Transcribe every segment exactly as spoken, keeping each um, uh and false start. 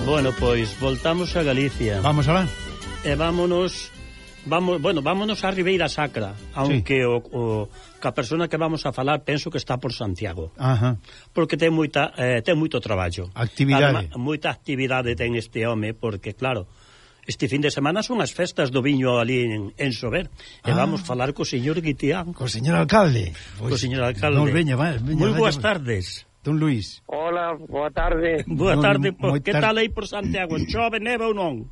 Bueno, pois voltamos a Galicia. Vamos alá. E vámonos, vamos, bueno, vámonos a Ribeira Sacra, aunque sí. o, o que a persona que vamos a falar penso que está por Santiago. Ajá. Porque ten moita eh, ten moito traballo. Actividade. Además, moita actividade ten este home, porque claro, este fin de semana son as festas do viño ali en, en Sober. Ah. E vamos falar co señor Guitián. Co señor alcalde. Co señor alcalde. Nos veña, va, veña, Moi boas veña. tardes. Don Luís. Hola, boa tarde. Boa tarde, Moi, moi que tar... tal aí por Santiago? Chove, neva ou non?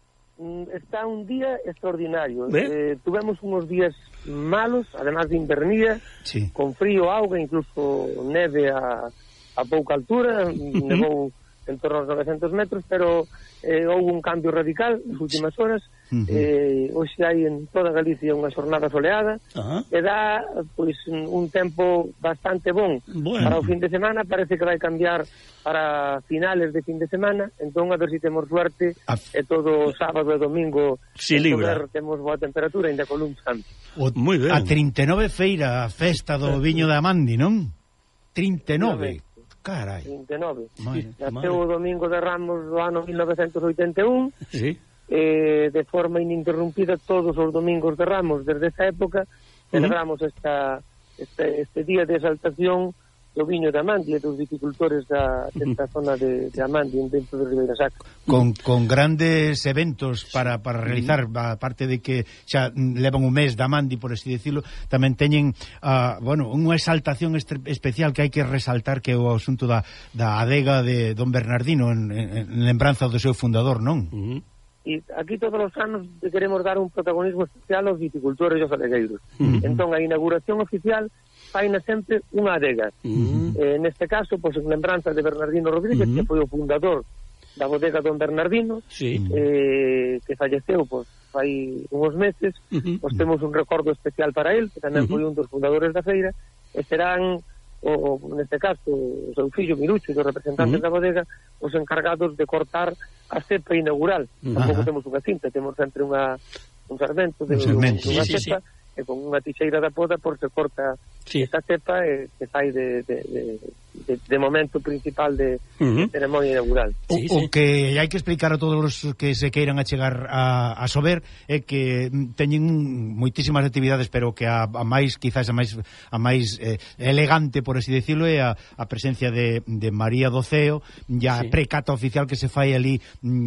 Está un día extraordinario. ¿Ve? Eh, tuvemos unos días malos, además de invernía, sí. con frío, auga, incluso neve a, a pouca altura, uh-huh. nevou en torno aos novecentos metros, pero eh, houve un cambio radical nas últimas horas. Uh-huh. eh, hoxe hai en toda Galicia unha xornada soleada, uh-huh. e dá pois un tempo bastante bon. Bueno. Para o fin de semana parece que vai cambiar para finales de fin de semana, entón a ver se si temos suerte a... e todo sábado e domingo si libra. Temos boa temperatura, ainda con un santo. Moi ben. A trinta e nove feira, a festa do viño da Amandi, non? trinta e nove. Carai. trinta e nove. Naceu o domingo de Ramos do ano mil novecentos oitenta e un. Sí. Eh, de forma ininterrumpida todos os domingos de Ramos desde esa época celebramos uh-huh. esta, este, este día de exaltación do viño de Amandi e dos viticultores da, desta uh-huh. zona de, de Amandi dentro de Ribeira Sacra. Con, con grandes eventos para, para realizar, uh-huh. aparte de que xa levan un mes de Amandi, por así decirlo, tamén teñen uh, bueno, unha exaltación estre- especial que hai que resaltar, que é o asunto da, da adega de Don Bernardino en, en, en lembranza do seu fundador, non? Uh-huh. E aquí todos os anos queremos dar un protagonismo especial aos viticultores e aos adegueiros. Uh-huh. Entón, a inauguración oficial faina sempre unha adega. Uh-huh. Eh, neste caso, pois, en lembranza de Bernardino Rodríguez, uh-huh. que foi o fundador da bodega Don Bernardino, sí. eh, que falleceu pois, fai uns meses, uh-huh. pois temos un recordo especial para él, que tamén uh-huh. foi un dos fundadores da feira, e serán o, neste caso, o seu fillo Mirucho, os representantes uh-huh. da bodega, os encargados de cortar a cepa inaugural. Uh-huh. Tampouco temos unha cinta, temos sempre unha, un sarmento de un sarmento. unha sí, cepa, sí, sí. E con unha tixeira da poda por se corta sí. esta cepa e que fai de, de, de, de, de momento principal de, uh-huh. de ceremonia inaugural. O, sí, sí. o que hai que explicar a todos os que se queiran achegar a, a Sober é que teñen moitísimas actividades, pero que a, a máis, quizás a máis, a máis eh, elegante, por así decirlo, é a, a presencia de, de María do Ceo, e a sí. precata oficial que se fai ali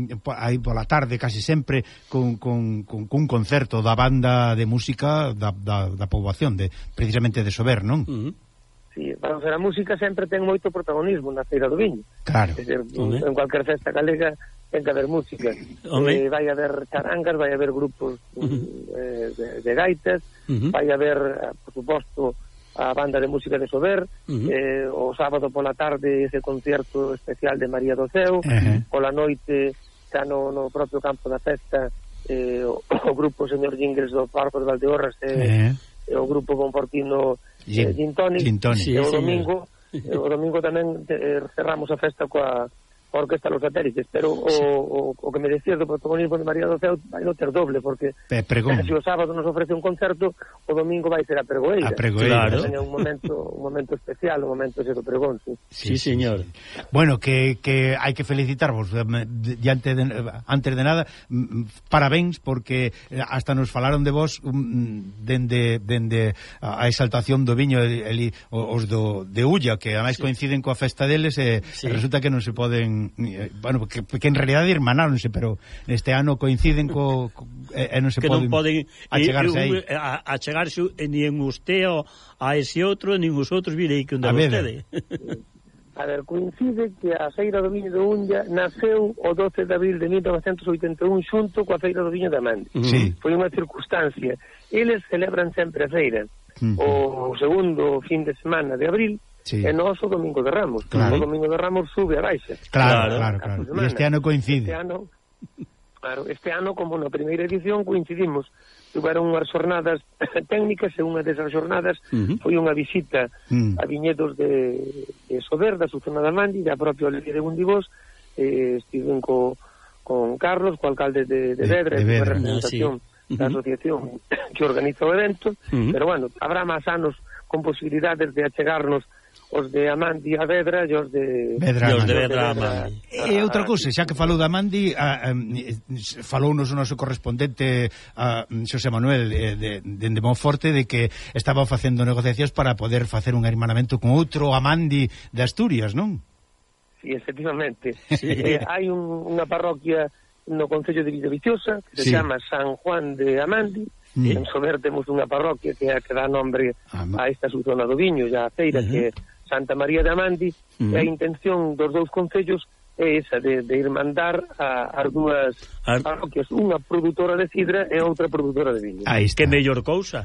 aí pola tarde, casi sempre, con, con, con, con un concerto da banda de música da, da, da poboación, de, precisamente de Sober, non? Uh-huh. Sí, para a música sempre ten moito protagonismo na Feira do Viño. Claro. É dizer, en cualquier festa galega ten que haber música. Eh, vai haber charangas, vai haber grupos uh-huh. eh, de, de gaitas, uh-huh. vai haber, por suposto, a banda de música de Sober, uh-huh. eh, o sábado pola tarde ese concierto especial de María do Ceo, uh-huh. pola noite xa no, no propio campo da festa eh, o, o grupo Señor Jingles do Parco de Valdeorras e eh, eh, o grupo Confortino eh, Gin Tonic, sí, e o domingo e o domingo tamén eh, cerramos a festa coa a Orquesta Los Satélites, pero o, sí. o, o que me decías do protagonismo de María do Ceo vai non ter doble, porque se o sábado nos ofrece un concerto, o domingo vai ser a pregoeira. A pregoeira. Claro. Un momento, un momento especial, un momento ese do pregón, sí. Sí, sí, señor. Bueno, que, que hai que felicitarvos diante de, antes de nada, parabéns, porque hasta nos falaron de vos dende, dende a exaltación do viño eli, os do, de Ulla, que ademais sí. coinciden coa festa deles e sí. resulta que non se poden bueno, que, que en realidade hermanáronse, pero este ano coinciden co, co e, e non se que poden, non poden achegarse aí a, a chegarse nin usted a ese outro, nin os outros virei que onde vostede. A ver, coincide que a Feira do Viño de Ulla naceu o doce de abril de mil novecentos oitenta e un xunto coa Feira do Viño de Amandi. Sí. Foi unha circunstancia. Eles celebran sempre a feira. Uh-huh. O segundo fin de semana de abril, sí. e nós o Domingo de Ramos. Claro. O Domingo de Ramos sube a baixa. Claro, claro, claro. E este ano coincide. Este ano, claro, este ano, como na primeira edición, coincidimos. Tuveron unhas jornadas técnicas e unha desas jornadas uh-huh. foi unha visita uh-huh. a viñedos de, de Sober, da su zona de Amandi, da propia Oliveira de Gundibós, eh, estiven co, con Carlos, co alcalde de, de Vedra, de, de Vedra. representación no, sí. da asociación que organiza o evento, uh-huh. pero bueno, habrá máis anos con posibilidades de achegarnos os de Amandi a Vedra e os de Vedra, os de Vedra a Amandi. E outra cousa, xa que falou da Amandi, a, a, falounos o noso correspondente a, Xosé Manuel de, de, de Monforte de que estaba facendo negociacións para poder facer un hermanamento con outro Amandi de Asturias, non? Sí, efectivamente. Sí. Eh, hai un, unha parroquia no concello de Villaviciosa que se sí. chama San Juan de Amandi. Sí. En Sober temos unha parroquia que é a que dá nombre ah, a esta subzona do Viño e a feira, uh-huh. que é Santa María de Amandi, uh-huh. e a intención dos dous concellos é esa, de, de ir mandar a, as dúas Ar... parroquias, unha produtora de sidra e outra produtora de viño. Aí que mellor cousa.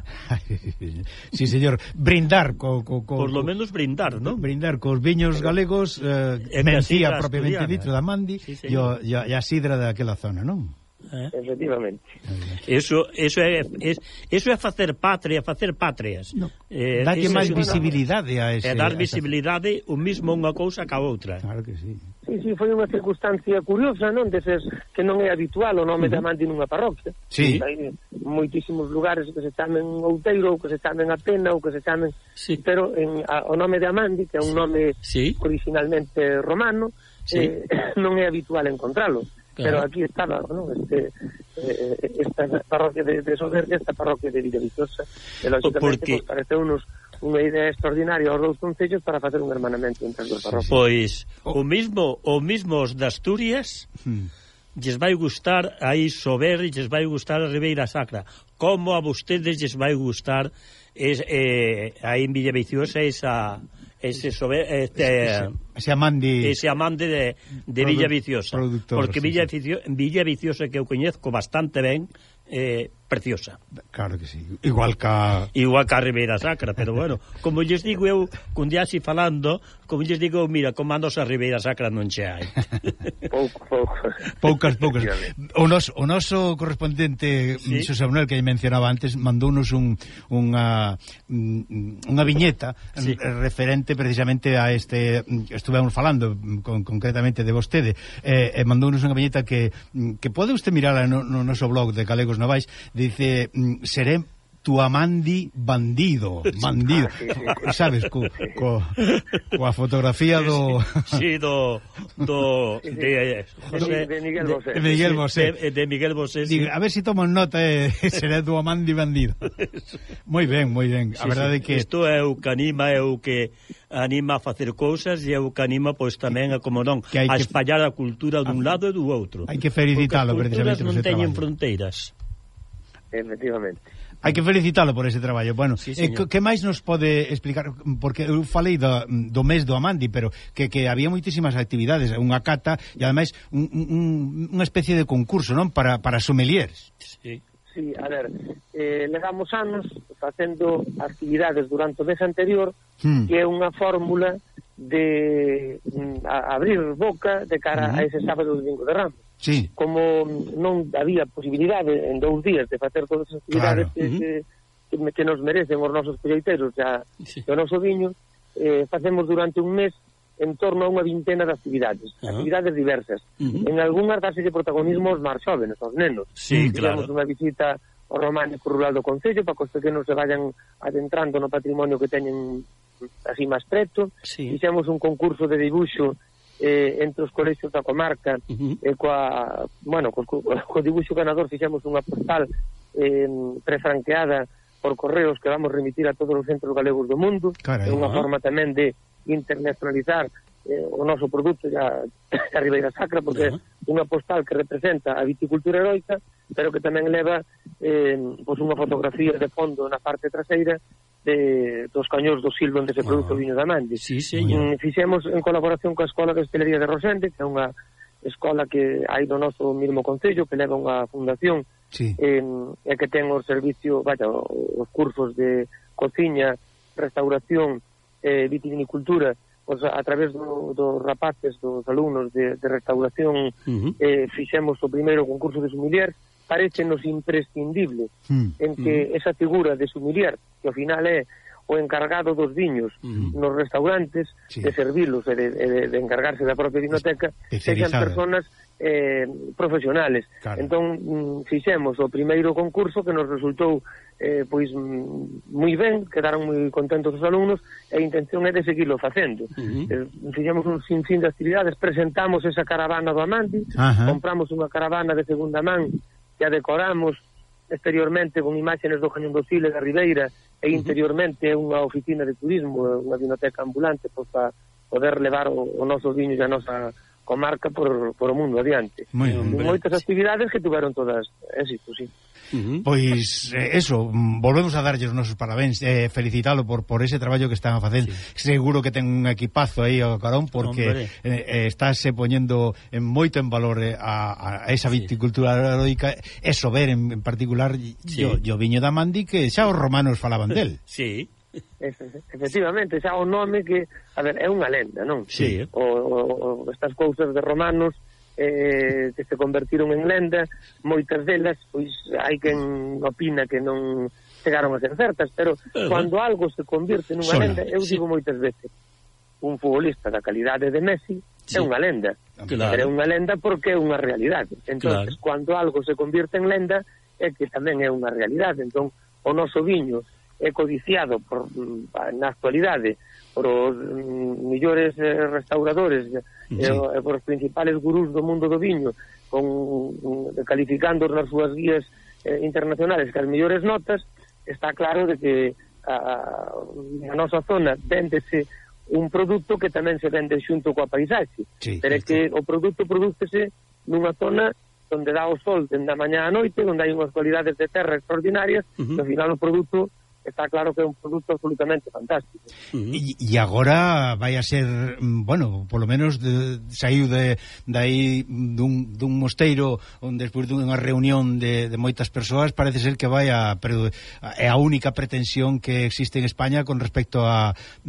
Sí, señor, brindar co, co, co, por lo menos brindar, non? Brindar cos viños galegos, eh, Mencía propiamente dito da Amandi, sí, e a sidra daquela zona, non? Eh? Efectivamente. Eso eso é, é eso é facer patria, facer patrias. No. Eh, Dalle máis é visibilidade a ese. É dar visibilidade o mismo unha cousa ca outra. Claro que sí. Sí, sí, foi unha circunstancia curiosa, non? Deses que non é habitual o nome uh-huh. de Amandi nunha parroquia. Sí. Hai moitísimos lugares que se chamen Outeiro, ou que se chamen Apena, ou que se chamen... Sí. Pero en, a, o nome de Amandi, que é un nome sí. originalmente romano, sí. eh, non é habitual encontralo. Claro. Pero aquí estaba, ¿no? este, eh, esta parroquia de, de Sober, esta parroquia de Villaviciosa, e lógicamente porque... pues, parece unos unha idea extraordinaria aos dous concellos para facer un hermanamento entre as dúas parroquias. Pois o mismo o mismo os de Asturias hmm. lles vai gustar aí Sober e lles vai gustar a Ribeira Sacra, como a vostedes lles vai gustar es, eh, aí en Villaviciosa esa ese Sober, este ese, ese Amandi ese Amandi de, de Produ Villaviciosa, porque sí, Villaviciosa, sí. Villaviciosa que eu coñezco bastante ben, eh, preciosa. Claro que sí, igual ca igual ca Ribeira Sacra, pero bueno, como lles digo eu, cun día así falando, como lles digo, mira, comandos a Ribeira Sacra non che hai. Pouco, pouco. Poucas, poucas. O noso, o noso correspondente, ¿sí? Xosé Manuel, que mencionaba antes, mandounos un, unha unha viñeta, sí. referente precisamente a este, estuvemos falando con, concretamente de vostede, eh, e mandounos unha viñeta que que pode usted mirala no, no noso blog de Galegos Novais. Dice, seré tu Amandi bandido, bandido, ah, sí, sí, sí. Sabes, co, co, coa fotografía do... Sí, do... do sí, sí. De, José, de Miguel Bosé. De Miguel Bosé. De, de Miguel Bosé, sí. Digo, a ver si tomo nota, eh, seré tu Amandi bandido. Moi ben, moi ben. A sí, verdade sí. que... Isto é o que anima, é o que anima a facer cousas e é o que anima, pois, tamén, a, como non, a que... espallar a cultura dun a... lado e do outro. Hai que felicitalo, precisamente, por ese traballo. Porque as culturas non teñen fronteiras. Efectivamente. Hai que felicitalo por ese traballo. Bueno, sí, eh, que máis nos pode explicar? Porque eu falei do, do mes do Amandi, pero que, que había moitísimas actividades, unha cata e ademais un, un, unha especie de concurso, non? Para, para sommeliers. Sí. Sí, a ver, eh, levamos anos facendo actividades durante o mes anterior, hmm. que é unha fórmula de mm, a, abrir boca de cara uh-huh. a ese sábado e domingo de Ramos. Sí. Como non había posibilidade en dous días de facer todas as actividades claro. que, uh-huh. que, que nos merecen os nosos colleiteiros já sí. do noso viño, eh, facemos durante un mes en torno a unha vintena de actividades, uh-huh. actividades diversas. Uh-huh. En algunhas darse de protagonismo aos máis jóvenes, aos nenos. Sí, claro. Fizemos unha visita ao románico rural do Concello para que os pequenos se vayan adentrando no patrimonio que teñen así máis preto. Sí. Fixemos un concurso de dibuixo eh, entre os colexios da comarca, uh-huh. e coa, bueno, co, co, co dibuixo ganador fixemos unha postal eh, prefranqueada por correos que vamos remitir a todos os centros galegos do mundo. Carai, é unha uh-huh. forma tamén de internacionalizar eh, o noso produto a, a Ribeira Sacra, porque uh-huh. é unha postal que representa a viticultura heroica, pero que tamén leva eh, pois unha fotografía de fondo na parte traseira de, dos cañóns do silvo onde se produce oh. o viño da Amandi. Sí, señor. Mm, fixemos en colaboración coa Escola de Hostelería de Rosende, que é unha escola que hai no noso mesmo concello, que leva unha fundación sí. eh, e que ten o servicio, vaya, os cursos de cociña, restauración, eh, vitivinicultura, pues, a través do, dos rapaces, dos alumnos de, de restauración, uh-huh. eh, fixemos o primeiro concurso de sommelier. Parécenos imprescindible uh-huh. en que uh-huh. esa figura de sommelier, que ao final é o encargado dos viños uh-huh. nos restaurantes, sí. de servilos e de, de, de encargarse da propia vinoteca, sexan personas eh, profesionales. Claro. Entón, mm, fixemos o primeiro concurso que nos resultou eh, pois moi ben, quedaron moi contentos os alumnos, e a intención é de seguirlo facendo. Uh-huh. eh, fixemos un sinfín de actividades, presentamos esa caravana do Amandi, uh-huh. compramos unha caravana de segunda man que a decoramos exteriormente con imágenes do Cañón do Sile, da Ribeira, e interiormente é unha oficina de turismo, unha vinoteca ambulante, pois, para poder levar o, o noso viño e a nosa comarca por, por o mundo adiante. Muy bien, moitas actividades que tuveron todas éxito, sí. Uh-huh. Pois eh, eso, volvemos a darlle os nosos parabéns, eh, felicitalo por, por ese traballo que están a facer. Sí. Seguro que ten un equipazo aí ao carón, porque eh, eh, estáse poñendo en moito en valor eh, a, a esa viticultura sí. heroica, eso ver en, en particular sí. yo, yo viño da Mandi, que xa os romanos falaban del. Sí. Efectivamente, xa o nome que, a ver, é unha lenda, non? Sí. O, o, o estas cousas de romanos eh, que se convertiron en lenda, moitas delas, pois hai quen opina que non chegaron a ser certas, pero uh-huh. cando algo se convirte nunha Sola. lenda, eu sí. digo moitas veces, un futbolista da calidade de Messi sí. é unha lenda, claro. pero é unha lenda porque é unha realidade. Entonces, claro. cando algo se convirte en lenda, é que tamén é unha realidade. Entón, o noso viño é codiciado por, na actualidade por os mm, millores eh, restauradores e sí. eh, por os principales gurús do mundo do viño, con, mm, calificando nas súas guías eh, internacionales que as mellores notas. Está claro de que a, a nosa zona véndese un produto que tamén se vende xunto coa paisaxe, sí, pero é que o produto prodúcese nunha zona onde dá o sol dende a mañá a noite, onde hai unhas cualidades de terra extraordinarias, uh-huh. e ao final o produto está claro que é un produto absolutamente fantástico. Uh-huh. E, e agora vai a ser, bueno, polo menos de, saiu de, de aí dun, dun mosteiro onde despois dunha reunión de, de moitas persoas parece ser que vai a, pero é a única pretensión que existe en España con respecto a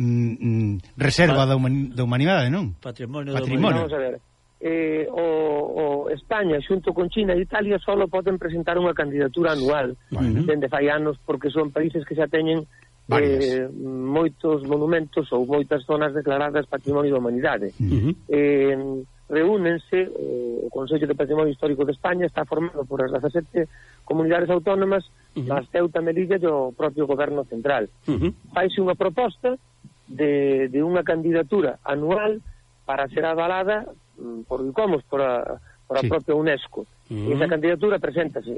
mm, reserva da, human, da humanidade, non? Patrimonio, Patrimonio. Vamos a ver. Eh, o, o España xunto con China e Italia solo poden presentar unha candidatura anual uh-huh. dende fai anos, porque son países que xa teñen eh, moitos monumentos ou moitas zonas declaradas Patrimonio da Humanidade. Uh-huh. eh, reúnense o Consello de Patrimonio Histórico de España, está formado por as dezasete comunidades autónomas, uh-huh. las Ceuta, Melilla e o propio goberno central. Uh-huh. Faise unha proposta de, de unha candidatura anual para ser avalada por ICOMOS, por a, por a sí. propia UNESCO. Uh-huh. E esa candidatura preséntase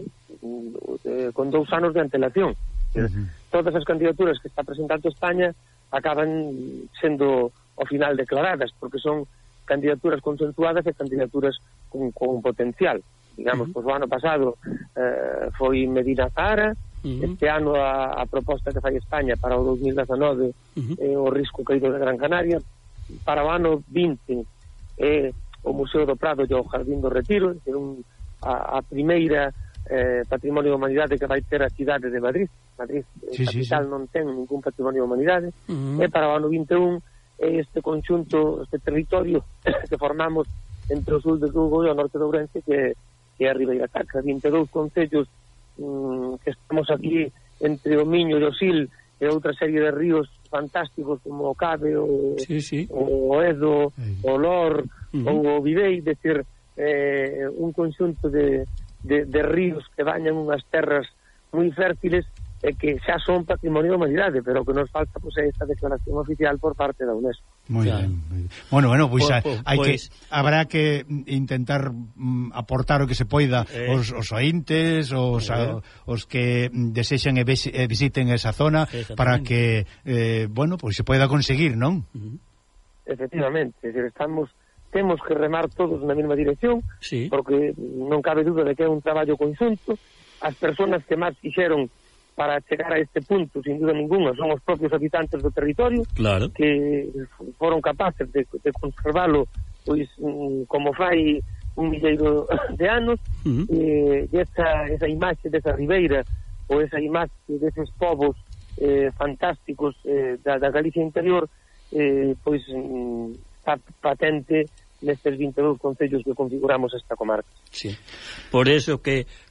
eh, con dous anos de antelación. Uh-huh. Todas as candidaturas que está presentando España acaban sendo ao final declaradas, porque son candidaturas consensuadas e candidaturas con, con potencial. Digamos, uh-huh. pois o ano pasado eh, foi Medina Zahara, uh-huh. este ano a, a proposta que fai España para o dos mil dezanove uh-huh. é o risco caído de Gran Canaria, para o ano vinte é o Museo do Prado e o Jardín do Retiro, é un, a, a primeira eh, Patrimonio da Humanidade que vai ter a cidade de Madrid. Madrid, sí, capital, sí, sí. non ten ningún Patrimonio da Humanidade. Uh-huh. E para o ano vinte e un é este conxunto, este territorio que formamos entre o sul de Lugo e o norte de Ourense, que, que é a Ribeira Sacra, vinte e dous concellos mm, que estamos aquí entre o Miño e o Sil e outra serie de ríos fantásticos como o Cabe, o, sí, sí. o Edo, sí. o Lor, uh-huh. ou o Videi, decir, eh, un conxunto de, de, de ríos que bañan unhas terras moi fértiles e que xa son Patrimonio da Humanidade, pero o que nos falta pois, é esta declaración oficial por parte da UNESCO. Moi claro. ben. Bueno, bueno, pois pues, pues, hai pues, que habrá que intentar mm, aportar o que se poida eh, os, os ointes, os, eh. a, os que desexan e, ves, e visiten esa zona para que, eh, bueno, pois pues se poida conseguir, non? Uh-huh. Efectivamente, es decir, estamos temos que remar todos na mesma dirección, sí. porque non cabe duda de que é un traballo conxunto. As persoas que máis fixeron para chegar a este punto, sin duda ninguna, son os propios habitantes do territorio, claro. que foron capaces de, de conservalo pois como fai un milleiro de anos, uh-huh. e esa, esa imaxe desa ribeira ou esa imaxe deses povos eh, fantásticos eh, da, da Galicia interior, eh, pois está patente nestes vinte e dous concellos que configuramos esta comarca. Sí. Por eso que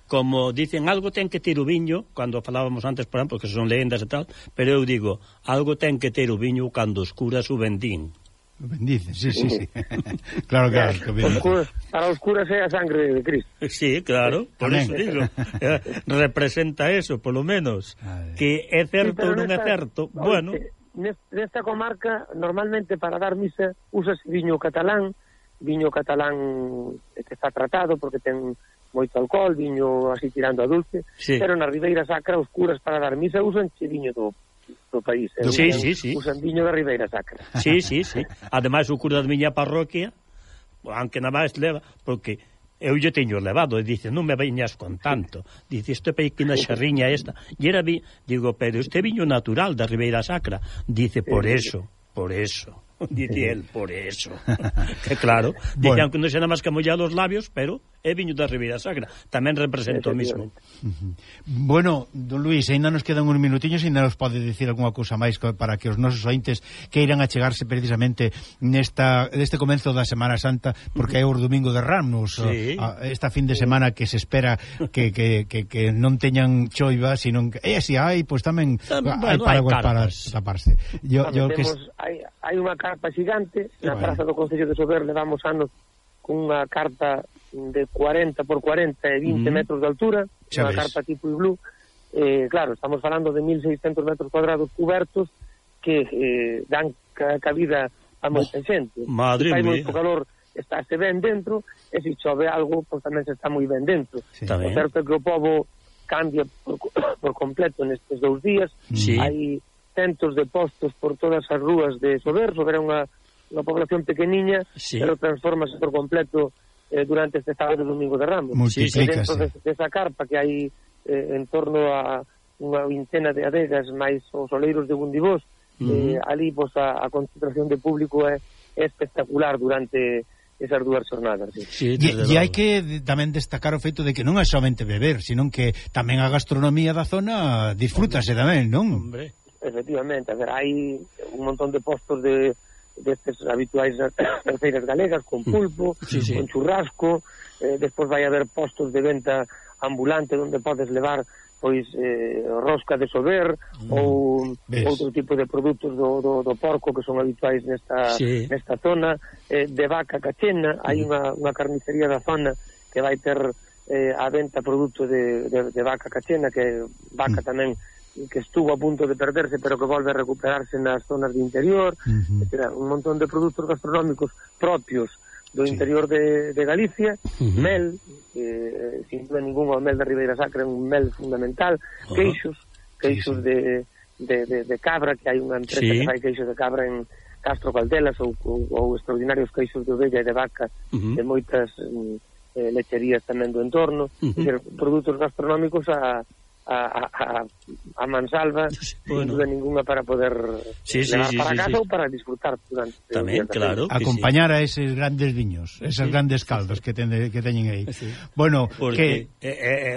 como dicen, algo ten que ter o viño, cando falábamos antes, por exemplo, que son leyendas e tal, pero eu digo, algo ten que ter o viño cando os curas o vendín. Lo bendice, sí, sí, sí. Claro, claro. Oscuras, para os curas é a sangre de Cristo. Sí, claro, por Amén. Eso digo. Eh, representa eso, polo menos. Que é certo ou sí, non é certo. Oye, bueno. Nesta comarca, normalmente para dar misa, usas viño catalán, viño catalán que está tratado porque ten moito alcohol, viño así tirando a dulce, sí. Pero na Ribeira Sacra, os curas para dar misa usan viño do do país. Eh? Sí, usan, sí, sí. Usan viño da Ribeira Sacra. Sí, sí, sí. Ademais, o cura da miña parroquia, aunque nada máis leva, porque eu lle teño levado, e dice, non me veñas con tanto. Dice, isto é pequena xerriña esta. E era vi, digo, pero este viño natural da Ribeira Sacra. Dice, por eso, por eso. Dice el, por eso. Que claro, dice, bueno. Aunque non xa nada máis que mollar os labios, pero é viño da Ribeira Sacra. Tamén representa o mismo. Uh-huh. Bueno, don Luís, ainda nos quedan uns minutiños e ainda nos pode dicir algunha cousa máis para que os nosos ointes queiran achegarse precisamente nesta neste comenzo da Semana Santa, porque é o domingo de Ramos, sí. a, esta fin de semana que se espera que, que, que, que non teñan choiva, sino que e si hai, pois tamén bueno, hai paraguas para taparse. Yo, yo que hai, hai unha carpa xigante na bueno. Praza do Concello de Sober, levamos anos cunha carpa de cuarenta por cuarenta e vinte mm. metros de altura, unha carpa tipo iglú. Eh, claro, estamos falando de mil seiscentos metros cuadrados cubertos que eh, dan cabida a moita xente. Madre mía. Hai moito calor, estáse ben dentro, e se chove algo, pois tamén se está moi ben dentro. Sí. O certo é que o pobo cambia por, por completo nestes dous días. Sí. Hai centos de postos por todas as rúas de Sober. Sober é unha, unha población pequeniña, sí. Pero transformase por completo eh, durante este sábado e domingo de Ramos. Multiplícase. Dentro de, desa carpa que hai eh, en torno a unha vintena de adegas máis os oleiros de Bundibós, uh -huh. eh, ali pois, a, a concentración de público é, é espectacular durante esas dúas jornadas. Sí. Sí, e, e hai que tamén destacar o feito de que non é somente beber, sino que tamén a gastronomía da zona disfrútase tamén, non? Hombre. Efectivamente, a ver, hai un montón de postos de destes habituais das feiras galegas, con pulpo, sí, sí. Con churrasco, eh, despois vai haber postos de venta ambulante onde podes levar pois eh, rosca de Sober mm. ou ¿ves? Outro tipo de produtos do, do, do porco que son habituais nesta, sí. Nesta zona, eh, de vaca cachena, hai mm. unha, unha carnicería da zona que vai ter eh, a venta produtos de, de, de vaca cachena, que vaca mm. tamén que estuvo a punto de perderse pero que volve a recuperarse nas zonas de interior, uh-huh. etcétera. Un montón de produtos gastronómicos propios do sí. Interior de, de Galicia, uh-huh. Mel, eh, sin duda ninguna o mel da Ribeira Sacra é un mel fundamental, uh-huh. Queixos, queixos sí, sí. De, de, de, de cabra, que hai unha empresa sí. Que fai queixos de cabra en Castro Caldelas, ou, ou, ou extraordinarios queixos de ovella e de vaca, uh-huh. De moitas eh, lecherías tamén do entorno, uh-huh. Dizer, produtos gastronómicos a A, a, a mansalva, bueno. Sin duda ninguna, para poder sí, sí, levar sí, para sí, casa sí. Ou para disfrutar durante tamén, claro, acompañar sí. A eses grandes viños, esas sí. Grandes caldos sí. Que, ten, que teñen aí sí. Bueno, porque que... eh,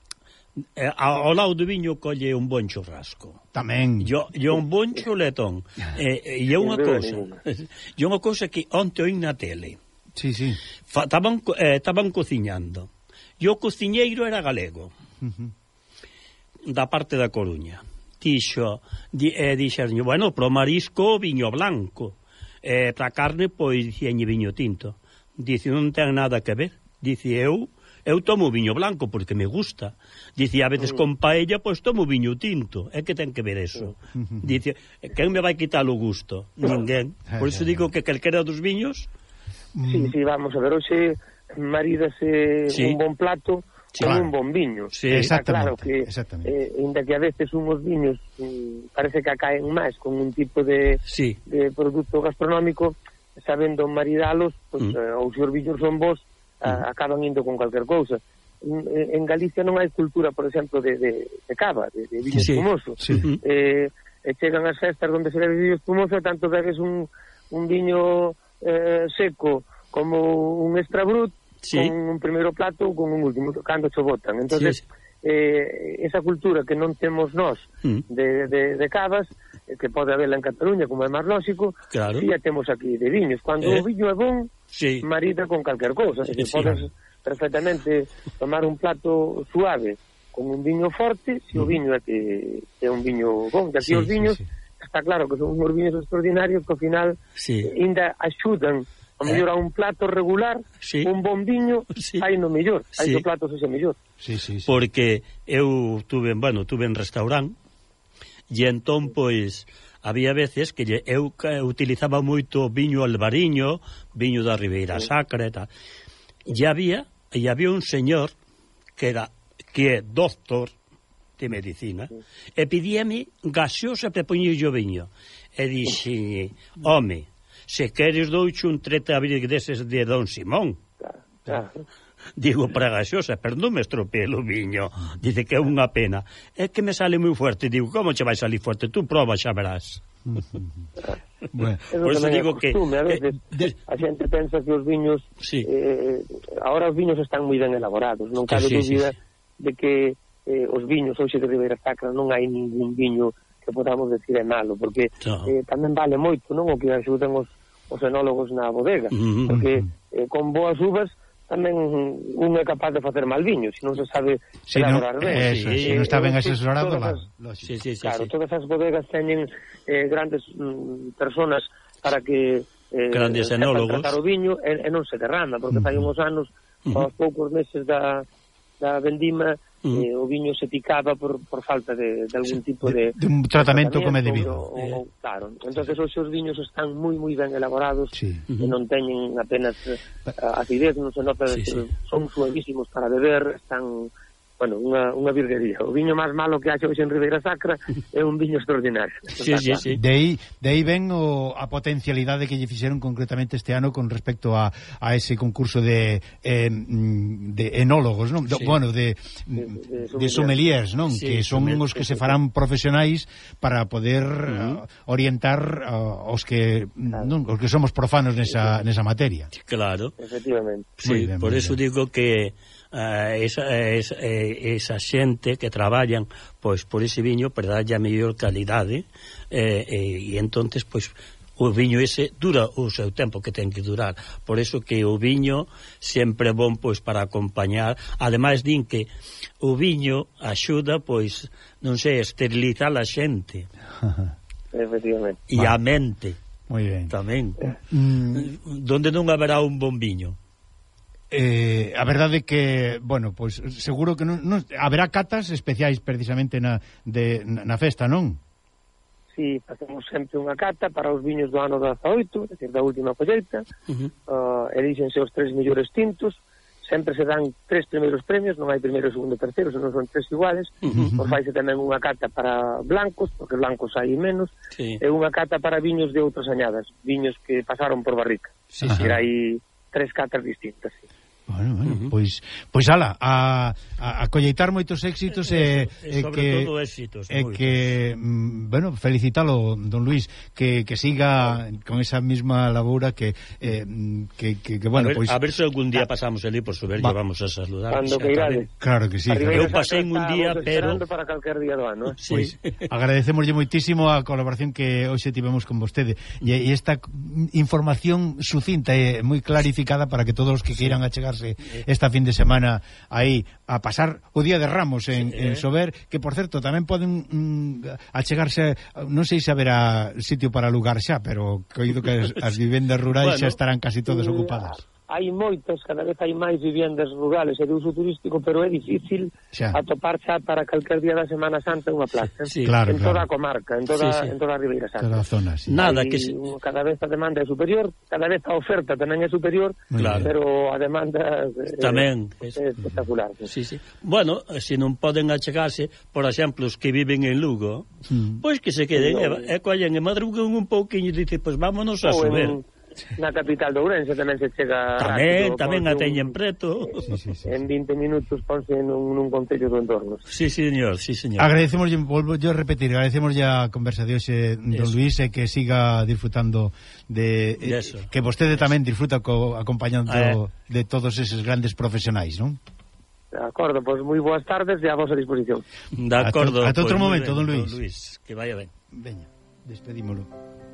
eh, eh, ao lado do viño colle un bon churrasco tamén, yo, yo un bon chuletón e eh, eh, unha cousa e unha cousa que onte oín na tele sí, sí. Estaban eh, cociñando e o cociñeiro era galego, uh -huh. Da parte da Coruña. Dixo, di, eh, dixerño, bueno, pro marisco viño blanco, eh, pra carne pois dixenlle viño tinto. Dice, non ten nada que ver. Dice, eu eu tomo viño blanco porque me gusta. Dice, a veces con paella pois tomo viño tinto. É que ten que ver eso. Dice, quen me vai quitar o gusto? Ninguén. Por iso digo que calquera dos viños... Sí, sí, vamos a ver, hoxe marídase sí. Un bon plato con claro. Un bon viño. Sí, exactamente. Claro que, eh, ainda que a veces unhos viños mm, parece que acaen máis con un tipo de, sí. De produto gastronómico, sabendo maridalos, pues, mm. eh, ou se os viños son bons, mm. a, acaban indo con calquer cousa. En, en Galicia non hai cultura, por exemplo, de, de, de cava, de, de viño sí. Espumoso. Sí. Eh, e chegan as festas onde se bebe viño espumoso, tanto bebes un, un viño eh, seco como un extra brut, sí. Con un primeiro plato ou con un último, cando cho botan. Entonces, sí. eh, esa cultura que non temos nós mm. de, de, de cavas, eh, que pode haberla en Cataluña, como é máis lógico, claro. Si a temos aquí de viños. Cando eh. o viño é bon, sí. Marida con calquer cousa. Eh, sí. Podes perfectamente tomar un plato suave con un viño forte, se o viño é que é un viño bon, que aquí sí, os viños sí, sí. Está claro que son uns viños extraordinarios que ao final sí. ainda axudan a mellor a un plato regular, sí. un bon viño, sí. hai no mellor, hai sí. o plato sexa mellor. Sí, sí, sí. Porque eu tuve, bueno, tuve en restaurante e entón, pois, había veces que eu utilizaba moito viño albariño, viño da Ribeira Sacra e tal. E había, e había un señor que era que é doctor de medicina, sí. e pedíame gaseosa para poñer o viño. E dixe, home, se queres doucho un tretabric deses de Don Simón. Claro, claro. Digo, para gaseosa, pero non me estropee o viño. Dice que é unha pena. É que me sale moi fuerte. Digo, como che vai salir fuerte? Tú proba, xa verás. Bueno, por eso digo que a veces eh, a xente pensa que os viños sí. eh, ahora os viños están moi ben elaborados, non cabe sí, dúbida sí, sí. de que eh, os viños hoxe de Ribeira Sacra non hai ningún viño que podamos decir é malo, porque no. eh, tamén vale moito, non, o que axudan os, os enólogos na bodega, mm-hmm. porque eh, con boas uvas tamén un é capaz de facer mal viño, se non se sabe si elaborar no, ben. Eso, eh, se non está ben asesorado, claro. Sí, sí, sí, claro, sí. Todas as bodegas teñen eh, grandes mm, personas para que eh, grandes enólogos tratar o viño e, e non se derrama, porque mm-hmm. fai uns anos, mm-hmm. aos poucos meses da da vendima, mm. eh, o viño se picaba por, por falta de, de algún tipo de, de, de un tratamento, como é debido. O, o, claro, entonces os seus viños están moi moi ben elaborados sí. e non teñen apenas uh, acidez, non se nota sí, que sí. son suavísimos para beber, están, bueno, unha, unha virguería. O viño máis malo que haxe hoxe en Ribeira Sacra é un viño extraordinario. Sí, sí, sí. De aí, de aí ven o, a potencialidade que lle fixeron concretamente este ano con respecto a, a ese concurso de, eh, de enólogos, non? Sí. Bueno, de, de, de, de sommeliers, non? Sí, que son os que se farán profesionais para poder uh-huh. uh, orientar uh, os que claro. non, os que somos profanos nesa, nesa materia. Claro. Efectivamente. Sí, bien, por eso bien. Digo que Uh, esa, esa, esa xente que traballan pois por ese viño para darlle a mellor calidade eh, eh, e entonces pois o viño ese dura o seu tempo que ten que durar, por eso que o viño sempre é bon pois para acompañar, ademais din que o viño axuda pois non sei, esterilizar a xente efectivamente e a mente moi ben tamén mm. donde non haberá un bon viño. Eh, a verdade que, bueno, pois pues, seguro que non, non haberá catas especiais precisamente na, de, na festa, non? Si, sí, facemos sempre unha cata para os viños do ano dezaoito, é dicir, da última colleita, uh-huh. uh, elíxense os tres mellores tintos, sempre se dan tres primeiros premios, non hai primeiro, segundo e terceiro, senón son tres iguales, uh-huh. Por faise tamén unha cata para blancos, porque blancos hai menos, sí. E unha cata para viños de outras añadas, viños que pasaron por barrica, sí, sí. Hai tres catas distintas, sí. Bueno, bueno, uh-huh. pois pois ala, a, a, a colleitar moitos éxitos e, e, e sobre que, todo éxitos e que, mm, bueno, felicitalo, don Luis, que, que siga bueno. Con esa mesma labora que, eh, que, que, que bueno, a ver, pois a ver se algún día pasamos ali por subir e vamos a saludar. Cando que irades. Claro que sí. Eu pasei un día, pero para calquer día do ano, sí. Pois agradecemoslle moitísimo a colaboración que hoxe tivemos con vostede e, e esta información sucinta e moi clarificada para que todos os que queiran achegarse esta fin de semana aí a pasar o Día de Ramos en, sí, en Sober, que por certo tamén poden mm, achegarse, non sei se haberá sitio para lugar xa, pero coido que as, as vivendas rurais bueno, xa estarán casi todas ocupadas. Hai moitas, cada vez hai máis vivendas rurales e de uso turístico, pero é difícil xa. Atopar xa para calquer día da Semana Santa unha plaza, sí, claro, en claro. toda a comarca, en toda, sí, sí. En toda a Ribeira Sacra. Toda a zona, sí. Nada, hai, que se... cada vez a demanda é superior, cada vez a oferta tamén é superior, claro. Pero a demanda eh, tamén é, é espectacular. Sí, sí. Bueno, se non poden achegarse, por exemplo, os que viven en Lugo, mm. pois que se queden, no. e, e collen e madrugan un pouquiño e dicen, pois vámonos a subir. Na capital de Ourense tamén se chega tamén, rápido, tamén a teñen preto sí, sí, sí, en vinte minutos ponse nun, nun concello do entorno. Sí, señor, sí, señor. Agradecemos, volvo yo a repetir, agradecemos ya a conversa de hoxe don eso. Luis e que siga disfrutando de, de eh, que vostede tamén disfruta co, acompañando eh. de todos eses grandes profesionais, non? De acordo, pois pues moi boas tardes e a vosa disposición. De acordo. A outro pues, momento, ben, don Luis. Don Luis, que vaya ben. Veña, despedímolo.